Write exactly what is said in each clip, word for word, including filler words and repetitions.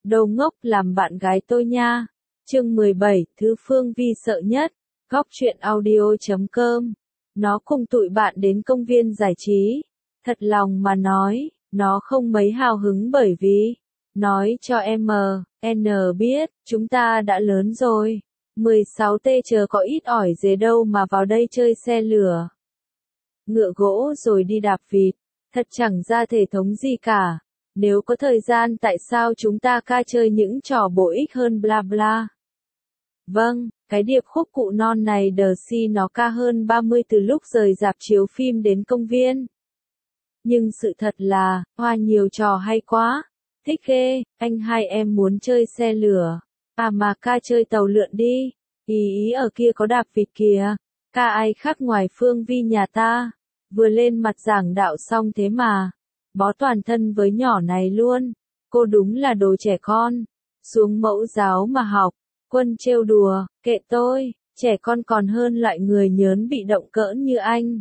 Đồ ngốc làm bạn gái tôi nha. Chương mười bảy, thứ Phương Vi sợ nhất. Góc truyện audio chấm com. Nó cùng tụi bạn đến công viên giải trí. Thật lòng mà nói, nó không mấy hào hứng bởi vì, nói cho em en biết, chúng ta đã lớn rồi. mười sáu tê chờ có ít ỏi dề đâu mà vào đây chơi xe lửa. Ngựa gỗ rồi đi đạp vịt, thật chẳng ra thể thống gì cả. Nếu có thời gian tại sao chúng ta ca chơi những trò bổ ích hơn bla bla. Vâng, cái điệp khúc cụ non này đờ si nó ca hơn ba mươi từ lúc rời rạp chiếu phim đến công viên. Nhưng sự thật là, Hoa nhiều trò hay quá. Thích ghê, anh hai em muốn chơi xe lửa. À mà ca chơi tàu lượn đi. Ý ý ở kia có đạp vịt kìa. Ca ai khác ngoài Phương Vi nhà ta. Vừa lên mặt giảng đạo xong thế mà. Bó toàn thân với nhỏ này luôn. Cô đúng là đồ trẻ con. Xuống mẫu giáo mà học. Quân trêu đùa, kệ tôi, trẻ con còn hơn loại người nhớn bị động cỡn như anh.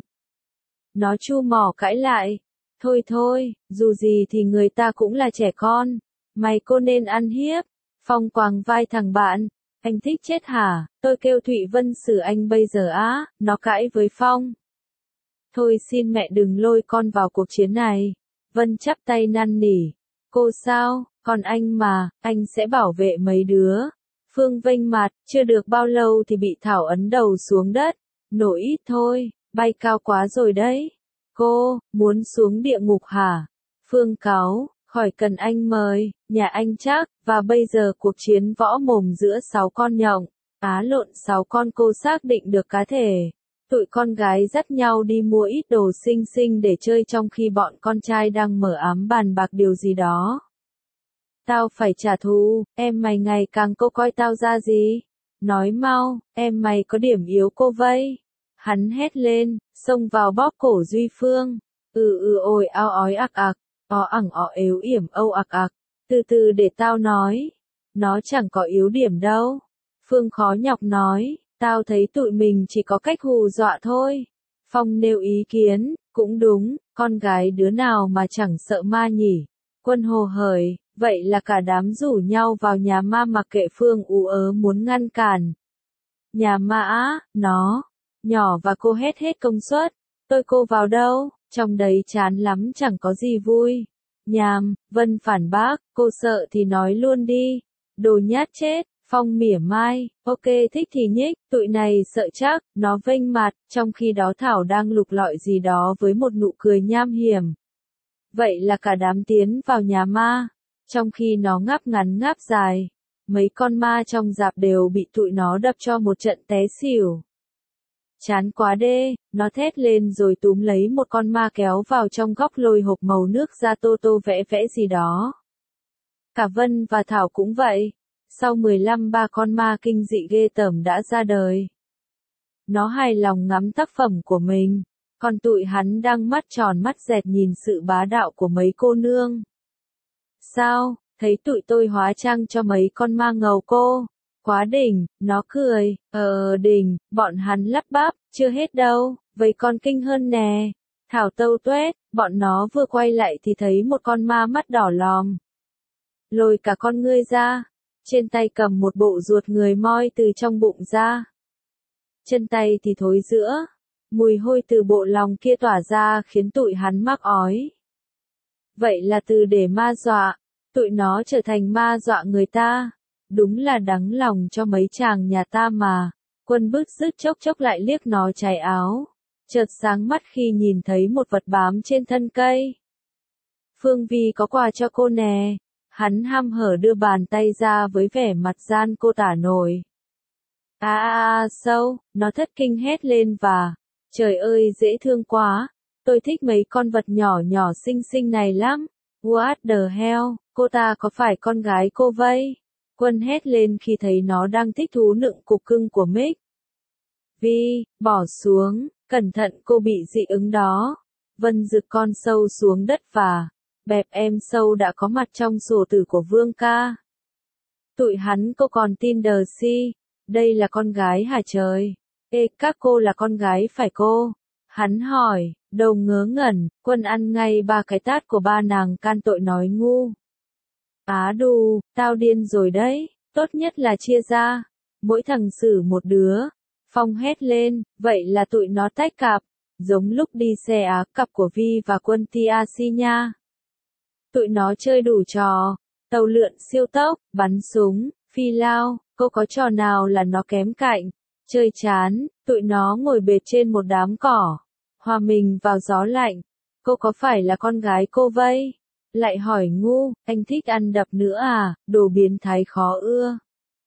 Nó chu mỏ cãi lại. Thôi thôi, dù gì thì người ta cũng là trẻ con. Mày cô nên ăn hiếp. Phong quàng vai thằng bạn. Anh thích chết hả? Tôi kêu Thụy Vân xử anh bây giờ á. Nó cãi với Phong. Thôi xin mẹ đừng lôi con vào cuộc chiến này. Vân chắp tay năn nỉ. Cô sao? Còn anh mà, anh sẽ bảo vệ mấy đứa. Phương vênh mặt, chưa được bao lâu thì bị Thảo ấn đầu xuống đất. Nổi ít thôi, bay cao quá rồi đấy. Cô, muốn xuống địa ngục hả? Phương cáu, khỏi cần anh mời, nhà anh chắc, và bây giờ cuộc chiến võ mồm giữa sáu con nhộng. Á lộn sáu con cô xác định được cá thể. Tụi con gái dắt nhau đi mua ít đồ xinh xinh để chơi trong khi bọn con trai đang mở ám bàn bạc điều gì đó. Tao phải trả thù, em mày ngày càng cô coi tao ra gì? Nói mau, em mày có điểm yếu cô vây. Hắn hét lên, xông vào bóp cổ Duy Phương. Ừ ừ ôi ao ói ạc ạc, ó ẳng ó yếu yểm âu ạc ạc. Từ từ để tao nói. Nó chẳng có yếu điểm đâu. Phương khó nhọc nói, tao thấy tụi mình chỉ có cách hù dọa thôi. Phong nêu ý kiến, cũng đúng, con gái đứa nào mà chẳng sợ ma nhỉ. Quân hồ hởi. Vậy là cả đám rủ nhau vào nhà ma mặc kệ Phương ú ớ muốn ngăn cản. Nhà ma á, nó, nhỏ và cô hét hết công suất. Tôi cô vào đâu, trong đấy chán lắm chẳng có gì vui. Nhàm, Vân phản bác, cô sợ thì nói luôn đi. Đồ nhát chết, Phong mỉa mai, ok thích thì nhích, tụi này sợ chắc, nó vênh mặt, trong khi đó Thảo đang lục lọi gì đó với một nụ cười nham hiểm. Vậy là cả đám tiến vào nhà ma. Trong khi nó ngáp ngắn ngáp dài, mấy con ma trong rạp đều bị tụi nó đập cho một trận té xỉu. Chán quá đê, nó thét lên rồi túm lấy một con ma kéo vào trong góc lôi hộp màu nước ra tô tô vẽ vẽ gì đó. Cả Vân và Thảo cũng vậy. Sau mười lăm ba con ma kinh dị ghê tởm đã ra đời. Nó hài lòng ngắm tác phẩm của mình, còn tụi hắn đang mắt tròn mắt dẹt nhìn sự bá đạo của mấy cô nương. Sao, thấy tụi tôi hóa trang cho mấy con ma ngầu cô? Quá đỉnh, nó cười, ờ đỉnh, bọn hắn lắp bắp, chưa hết đâu, vậy con kinh hơn nè. Thảo tâu tuét, bọn nó vừa quay lại thì thấy một con ma mắt đỏ lòm. Lôi cả con ngươi ra, trên tay cầm một bộ ruột người moi từ trong bụng ra. Chân tay thì thối rữa, mùi hôi từ bộ lòng kia tỏa ra khiến tụi hắn mắc ói. Vậy là từ để ma dọa, tụi nó trở thành ma dọa người ta. Đúng là đáng lòng cho mấy chàng nhà ta mà. Quân bứt rứt chốc chốc lại liếc nó trái áo. Chợt sáng mắt khi nhìn thấy một vật bám trên thân cây. Phương Vi có quà cho cô nè. Hắn ham hở đưa bàn tay ra với vẻ mặt gian cô tả nổi. À à à sâu, nó thất kinh hét lên và, trời ơi dễ thương quá. Tôi thích mấy con vật nhỏ nhỏ xinh xinh này lắm. What the hell, cô ta có phải con gái cô vây? Quân hét lên khi thấy nó đang thích thú nựng cục cưng của Mick. Vi, bỏ xuống, cẩn thận cô bị dị ứng đó. Vân giựt con sâu xuống đất và, bẹp em sâu đã có mặt trong sổ tử của Vương ca. Tụi hắn cô còn tin đờ si, đây là con gái hả trời? Ê các cô là con gái phải cô? Hắn hỏi, đầu ngớ ngẩn, Quân ăn ngay ba cái tát của ba nàng can tội nói ngu. Á đù, tao điên rồi đấy, tốt nhất là chia ra. Mỗi thằng xử một đứa. Phong hét lên, vậy là tụi nó tách cặp. Giống lúc đi xe Á cặp của Vi và Quân tê a xê nha. Tụi nó chơi đủ trò. Tàu lượn siêu tốc, bắn súng, phi lao, cô có trò nào là nó kém cạnh. Chơi chán, tụi nó ngồi bệt trên một đám cỏ. Hòa mình vào gió lạnh. Cô có phải là con gái cô vây? Lại hỏi ngu, anh thích ăn đập nữa à, đồ biến thái khó ưa.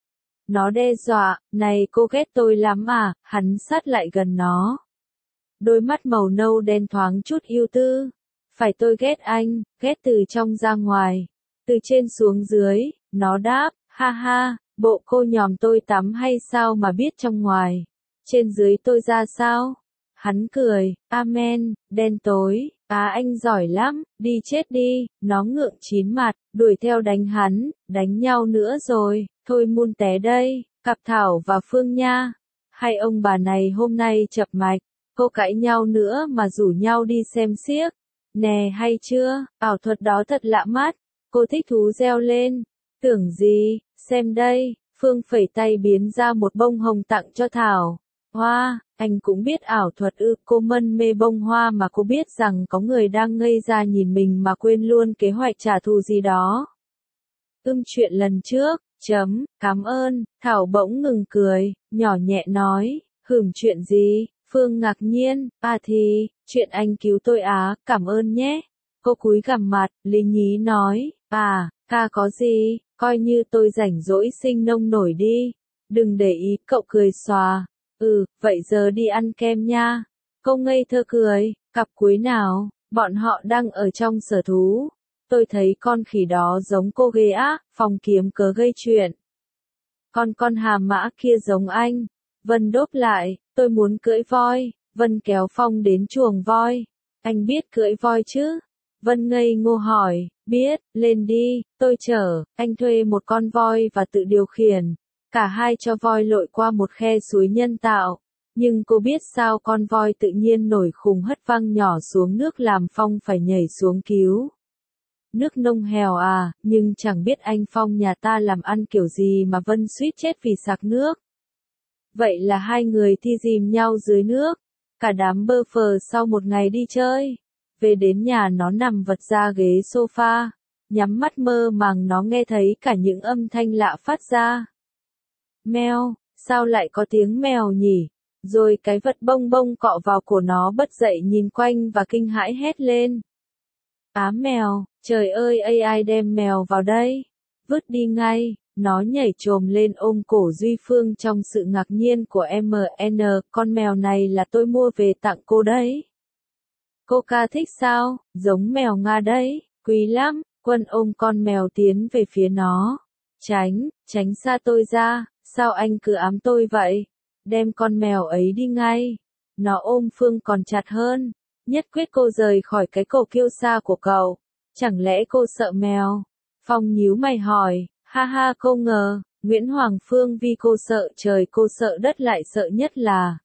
Nó đe dọa, này cô ghét tôi lắm à, hắn sát lại gần nó. Đôi mắt màu nâu đen thoáng chút yêu tư. Phải tôi ghét anh, ghét từ trong ra ngoài. Từ trên xuống dưới, nó đáp, ha ha, bộ cô nhòm tôi tắm hay sao mà biết trong ngoài. Trên dưới tôi ra sao? Hắn cười, amen, đen tối, á anh giỏi lắm, đi chết đi, nó ngượng chín mặt, đuổi theo đánh hắn, đánh nhau nữa rồi, thôi mun té đây, cặp Thảo và Phương nha. Hai ông bà này hôm nay chập mạch, cô cãi nhau nữa mà rủ nhau đi xem xiếc. Nè hay chưa, ảo thuật đó thật lạ mắt, cô thích thú reo lên. Tưởng gì, xem đây, Phương phẩy tay biến ra một bông hồng tặng cho Thảo. Hoa, anh cũng biết ảo thuật ư, cô mân mê bông hoa mà cô biết rằng có người đang ngây ra nhìn mình mà quên luôn kế hoạch trả thù gì đó. Ưm chuyện lần trước, chấm, cảm ơn, Thảo bỗng ngừng cười, nhỏ nhẹ nói, hửm chuyện gì, Phương ngạc nhiên, à thì, chuyện anh cứu tôi á, cảm ơn nhé. Cô cúi gằm mặt, lý nhí nói, à, ca có gì, coi như tôi rảnh rỗi sinh nông nổi đi, đừng để ý, cậu cười xòa. Ừ, vậy giờ đi ăn kem nha. Cô ngây thơ cười, cặp cuối nào, bọn họ đang ở trong sở thú. Tôi thấy con khỉ đó giống cô ghê á, Phong kiếm cớ gây chuyện. Con con hà mã kia giống anh. Vân đốp lại, tôi muốn cưỡi voi. Vân kéo Phong đến chuồng voi. Anh biết cưỡi voi chứ? Vân ngây ngô hỏi, biết, lên đi, tôi chở. Anh thuê một con voi và tự điều khiển. Cả hai cho voi lội qua một khe suối nhân tạo. Nhưng cô biết sao con voi tự nhiên nổi khùng hất văng nhỏ xuống nước làm Phong phải nhảy xuống cứu. Nước nông hèo à, nhưng chẳng biết anh Phong nhà ta làm ăn kiểu gì mà Vân suýt chết vì sặc nước. Vậy là hai người thi dìm nhau dưới nước. Cả đám bơ phờ sau một ngày đi chơi. Về đến nhà nó nằm vật ra ghế sofa. Nhắm mắt mơ màng nó nghe thấy cả những âm thanh lạ phát ra. Mèo, sao lại có tiếng mèo nhỉ? Rồi cái vật bông bông cọ vào cổ nó bật dậy nhìn quanh và kinh hãi hét lên. Á mèo, trời ơi ây ai đem mèo vào đây? Vứt đi ngay, nó nhảy chồm lên ôm cổ Duy Phương trong sự ngạc nhiên của em en, con mèo này là tôi mua về tặng cô đấy. Cô ca thích sao, giống mèo Nga đấy, quý lắm, Quân ôm con mèo tiến về phía nó. Tránh, tránh xa tôi ra. Sao anh cứ ám tôi vậy? Đem con mèo ấy đi ngay. Nó ôm Phương còn chặt hơn. Nhất quyết cô rời khỏi cái cổ kiêu sa của cậu. Chẳng lẽ cô sợ mèo? Phong nhíu mày hỏi, ha ha cô ngờ, Nguyễn Hoàng Phương vì cô sợ trời cô sợ đất lại sợ nhất là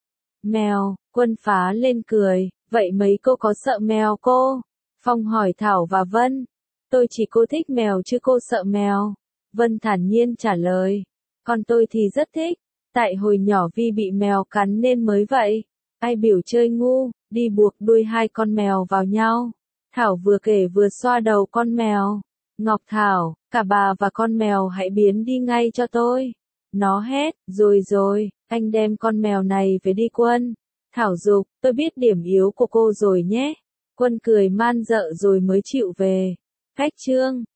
mèo. Quân phá lên cười, vậy mấy cô có sợ mèo cô? Phong hỏi Thảo và Vân. Tôi chỉ cô thích mèo chứ cô sợ mèo. Vân thản nhiên trả lời. Còn tôi thì rất thích, tại hồi nhỏ Vi bị mèo cắn nên mới vậy. Ai biểu chơi ngu, đi buộc đuôi hai con mèo vào nhau. Thảo vừa kể vừa xoa đầu con mèo. Ngọc Thảo, cả bà và con mèo hãy biến đi ngay cho tôi. Nó hét, rồi rồi, anh đem con mèo này về đi Quân. Thảo giục, tôi biết điểm yếu của cô rồi nhé. Quân cười man dợ rồi mới chịu về. Cách chương